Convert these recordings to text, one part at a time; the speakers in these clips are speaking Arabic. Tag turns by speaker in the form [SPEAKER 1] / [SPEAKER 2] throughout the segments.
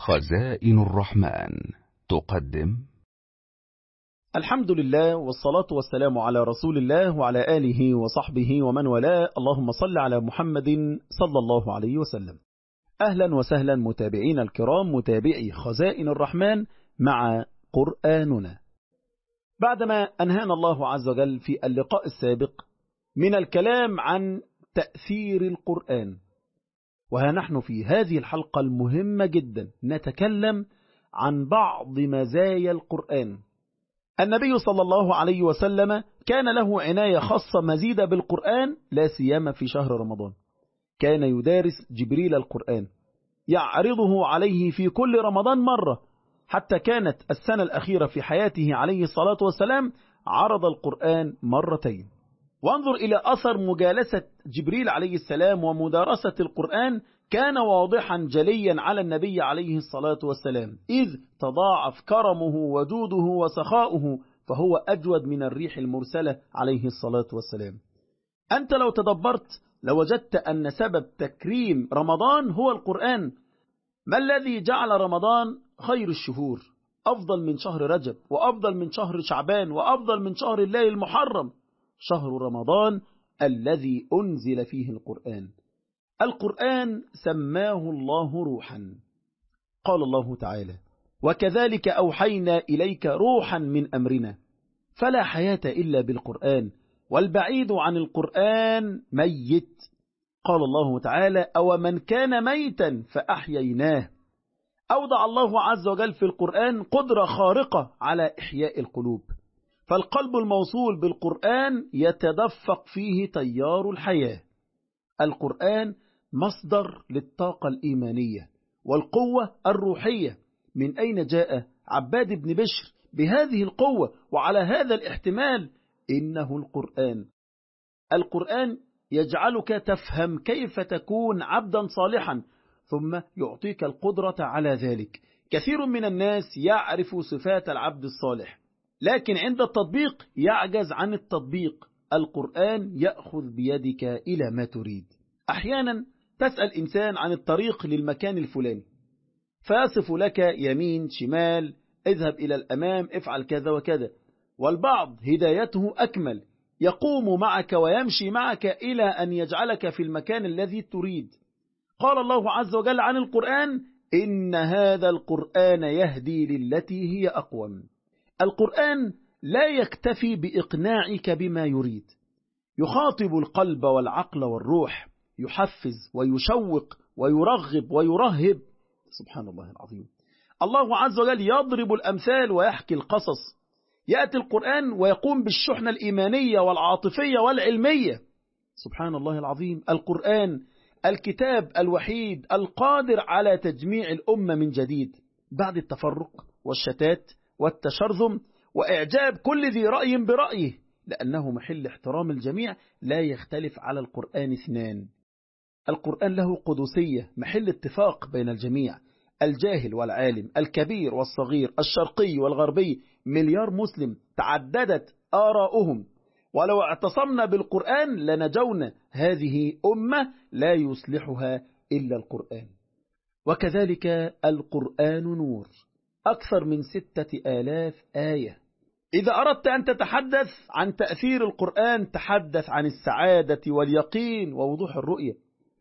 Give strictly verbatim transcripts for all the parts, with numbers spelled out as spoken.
[SPEAKER 1] خزائن الرحمن تقدم.
[SPEAKER 2] الحمد لله والصلاة والسلام على رسول الله وعلى آله وصحبه ومن والاه. اللهم صل على محمد صلى الله عليه وسلم. أهلا وسهلا متابعين الكرام، متابعي خزائن الرحمن مع قرآننا. بعدما أنهانا الله عز وجل في اللقاء السابق من الكلام عن تأثير القرآن، وها نحن في هذه الحلقة المهمة جدا نتكلم عن بعض مزايا القرآن. النبي صلى الله عليه وسلم كان له عناية خاصة مزيدة بالقرآن، لا سيما في شهر رمضان. كان يدارس جبريل القرآن، يعرضه عليه في كل رمضان مرة، حتى كانت السنة الأخيرة في حياته عليه الصلاة والسلام عرض القرآن مرتين. وانظر إلى أثر مجالسة جبريل عليه السلام ومدارسة القرآن، كان واضحا جليا على النبي عليه الصلاة والسلام، إذ تضاعف كرمه وجوده وسخاؤه، فهو أجود من الريح المرسلة عليه الصلاة والسلام. أنت لو تدبرت لوجدت أن سبب تكريم رمضان هو القرآن. ما الذي جعل رمضان خير الشهور، أفضل من شهر رجب، وأفضل من شهر شعبان، وأفضل من شهر الله المحرم؟ شهر رمضان الذي أنزل فيه القرآن. القرآن سماه الله روحا. قال الله تعالى: وكذلك أوحينا إليك روحا من أمرنا. فلا حياة إلا بالقرآن، والبعيد عن القرآن ميت. قال الله تعالى: أو من كان ميتا فأحييناه. أوضع الله عز وجل في القرآن قدرة خارقة على إحياء القلوب، فالقلب الموصول بالقرآن يتدفق فيه تيار الحياة. القرآن مصدر للطاقة الإيمانية والقوة الروحية. من أين جاء عباد بن بشر بهذه القوة وعلى هذا الاحتمال؟ إنه القرآن. القرآن يجعلك تفهم كيف تكون عبدا صالحا، ثم يعطيك القدرة على ذلك. كثير من الناس يعرف صفات العبد الصالح، لكن عند التطبيق يعجز عن التطبيق. القرآن يأخذ بيدك إلى ما تريد. أحيانا تسأل إنسان عن الطريق للمكان الفلاني، فيصف لك يمين شمال، اذهب إلى الأمام، افعل كذا وكذا. والبعض هدايته أكمل، يقوم معك ويمشي معك إلى أن يجعلك في المكان الذي تريد. قال الله عز وجل عن القرآن: إن هذا القرآن يهدي للتي هي أقوم. القرآن لا يكتفي بإقناعك بما يريد، يخاطب القلب والعقل والروح، يحفز ويشوق ويرغب ويرهب. سبحان الله العظيم. الله عز وجل يضرب الأمثال ويحكي القصص. يأتي القرآن ويقوم بالشحنة الإيمانية والعاطفية والعلمية. سبحان الله العظيم. القرآن الكتاب الوحيد القادر على تجميع الأمة من جديد بعد التفرق والشتات والتشرذم وإعجاب كل ذي رأي برأيه، لأنه محل احترام الجميع. لا يختلف على القرآن اثنان. القرآن له قدسية، محل اتفاق بين الجميع، الجاهل والعالم، الكبير والصغير، الشرقي والغربي. مليار مسلم تعددت آراؤهم، ولو اعتصمنا بالقرآن لنجونا. هذه أمة لا يصلحها إلا القرآن. وكذلك القرآن نور، أكثر من ستة آلاف آية. إذا أردت أن تتحدث عن تأثير القرآن تحدث عن السعادة واليقين ووضوح الرؤية.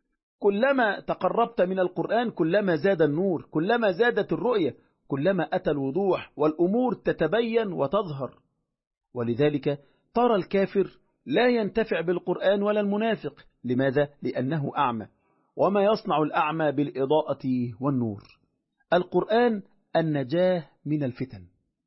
[SPEAKER 2] كلما تقربت من القرآن كلما زاد النور، كلما زادت الرؤية، كلما أتى الوضوح والأمور تتبين وتظهر. ولذلك ترى الكافر لا ينتفع بالقرآن ولا المنافق. لماذا؟ لأنه أعمى، وما يصنع الأعمى بالإضاءة والنور. القرآن النجاة من الفتن،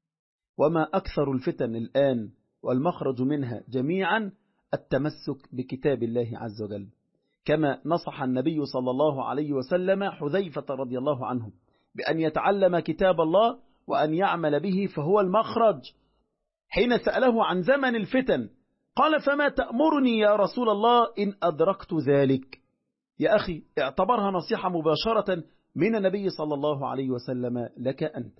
[SPEAKER 2] وما أكثر الفتن الآن والمخرج منها جميعا التمسك بكتاب الله عز وجل، كما نصح النبي صلى الله عليه وسلم حذيفة رضي الله عنه بأن يتعلم كتاب الله وأن يعمل به، فهو المخرج. حين سأله عن زمن الفتن قال: فما تأمرني يا رسول الله إن أدركت ذلك؟ يا أخي اعتبرها نصيحة مباشرة من النبي صلى الله عليه وسلم لك أنت.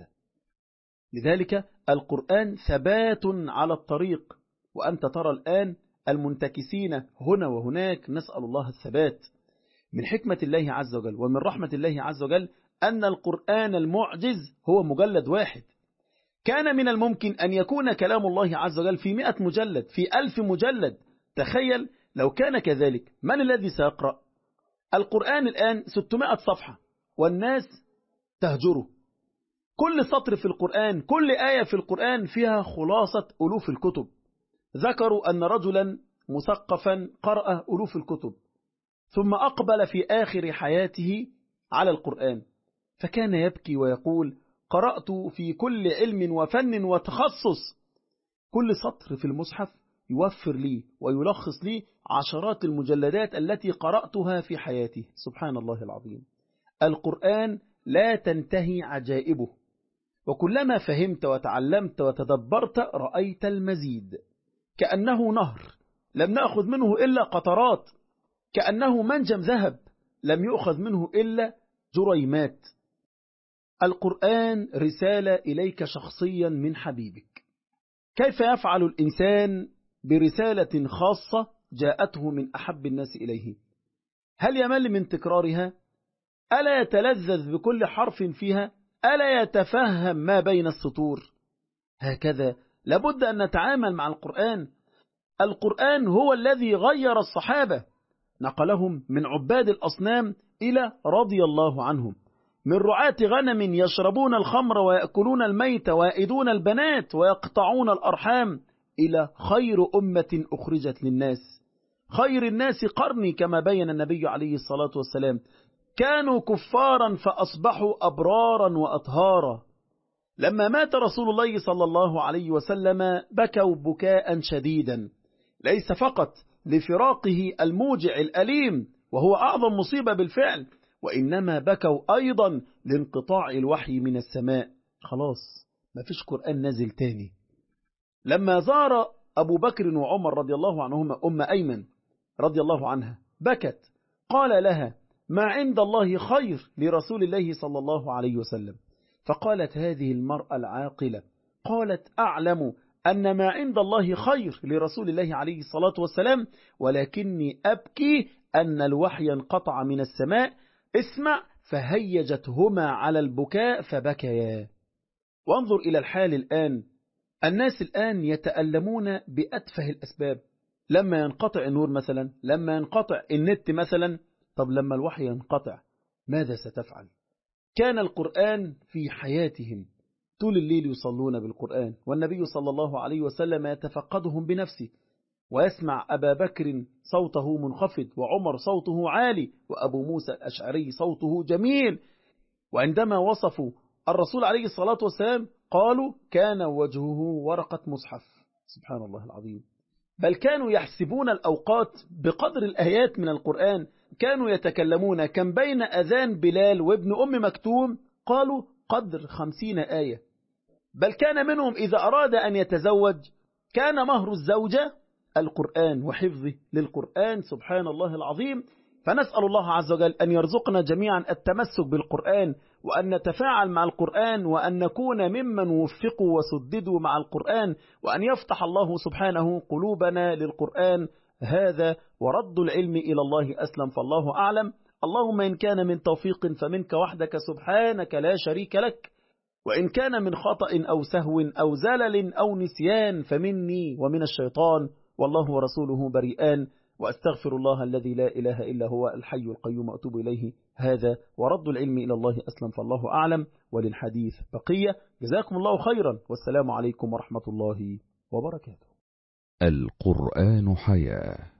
[SPEAKER 2] لذلك القرآن ثبات على الطريق، وأنت ترى الآن المنتكسين هنا وهناك. نسأل الله الثبات. من حكمة الله عز وجل ومن رحمة الله عز وجل أن القرآن المعجز هو مجلد واحد. كان من الممكن أن يكون كلام الله عز وجل في مئة مجلد، في ألف مجلد. تخيل لو كان كذلك، من الذي سيقرأ؟ القرآن الآن ستمائة صفحة والناس تهجره. كل سطر في القرآن، كل آية في القرآن فيها خلاصة ألوف الكتب. ذكروا أن رجلا مثقفا قرأ ألوف الكتب ثم أقبل في آخر حياته على القرآن، فكان يبكي ويقول: قرأت في كل علم وفن وتخصص، كل سطر في المصحف يوفر لي ويلخص لي عشرات المجلدات التي قرأتها في حياتي. سبحان الله العظيم. القرآن لا تنتهي عجائبه، وكلما فهمت وتعلمت وتدبرت رأيت المزيد. كأنه نهر لم نأخذ منه إلا قطرات، كأنه منجم ذهب لم يؤخذ منه إلا جريمات. القرآن رسالة إليك شخصيا من حبيبك. كيف يفعل الإنسان برسالة خاصة جاءته من أحب الناس إليه؟ هل يمل من تكرارها؟ ألا يتلذذ بكل حرف فيها؟ ألا يتفهم ما بين السطور؟ هكذا لابد أن نتعامل مع القرآن. القرآن هو الذي غير الصحابة، نقلهم من عباد الأصنام إلى رضي الله عنهم، من رعاة غنم يشربون الخمر ويأكلون الميت ويئدون البنات ويقطعون الأرحام، إلى خير أمة أخرجت للناس. خير الناس قرني كما بين النبي عليه الصلاة والسلام. كانوا كفارا فأصبحوا أبرارا وأطهارا. لما مات رسول الله صلى الله عليه وسلم بكوا بكاء شديدا، ليس فقط لفراقه الموجع الأليم وهو أعظم مصيبة بالفعل، وإنما بكوا أيضا لانقطاع الوحي من السماء. خلاص ما فيش قرآن نزل تاني. لما زار أبو بكر وعمر رضي الله عنهما أم أيمن رضي الله عنها بكت، قال لها: ما عند الله خير لرسول الله صلى الله عليه وسلم. فقالت هذه المرأة العاقلة، قالت: أعلم أن ما عند الله خير لرسول الله عليه الصلاة والسلام، ولكني أبكي أن الوحي انقطع من السماء. اسمع. فهيجتهما على البكاء فبكيا. وانظر إلى الحال الآن. الناس الآن يتألمون بأتفه الأسباب. لما ينقطع النور مثلا، لما ينقطع النت مثلا. طب لما الوحي ينقطع ماذا ستفعل؟ كان القرآن في حياتهم، طول الليل يصلون بالقرآن، والنبي صلى الله عليه وسلم يتفقدهم بنفسه، ويسمع أبا بكر صوته منخفض، وعمر صوته عالي، وأبو موسى الأشعري صوته جميل. وعندما وصفوا الرسول عليه الصلاة والسلام قالوا: كان وجهه ورقة مصحف. سبحان الله العظيم. بل كانوا يحسبون الأوقات بقدر الآيات من القرآن. كانوا يتكلمون كم بين أذان بلال وابن أم مكتوم، قالوا قدر خمسين آية. بل كان منهم إذا أراد أن يتزوج كان مهر الزوجة القرآن وحفظه للقرآن. سبحان الله العظيم. فنسأل الله عز وجل أن يرزقنا جميعا التمسك بالقرآن، وأن نتفاعل مع القرآن، وأن نكون ممن وفقوا وسددوا مع القرآن، وأن يفتح الله سبحانه قلوبنا للقرآن هذا. ورد العلم إلى الله أسلم، فالله أعلم. اللهم إن كان من توفيق فمنك وحدك سبحانك لا شريك لك، وإن كان من خطأ أو سهو أو زلل أو نسيان فمني ومن الشيطان، والله ورسوله بريئان. وأستغفر الله الذي لا إله إلا هو الحي القيوم أتوب إليه. هذا ورد العلم إلى الله أسلم، فالله أعلم. وللحديث بقية. جزاكم الله خيرا، والسلام عليكم ورحمة الله وبركاته.
[SPEAKER 1] القرآن حياة.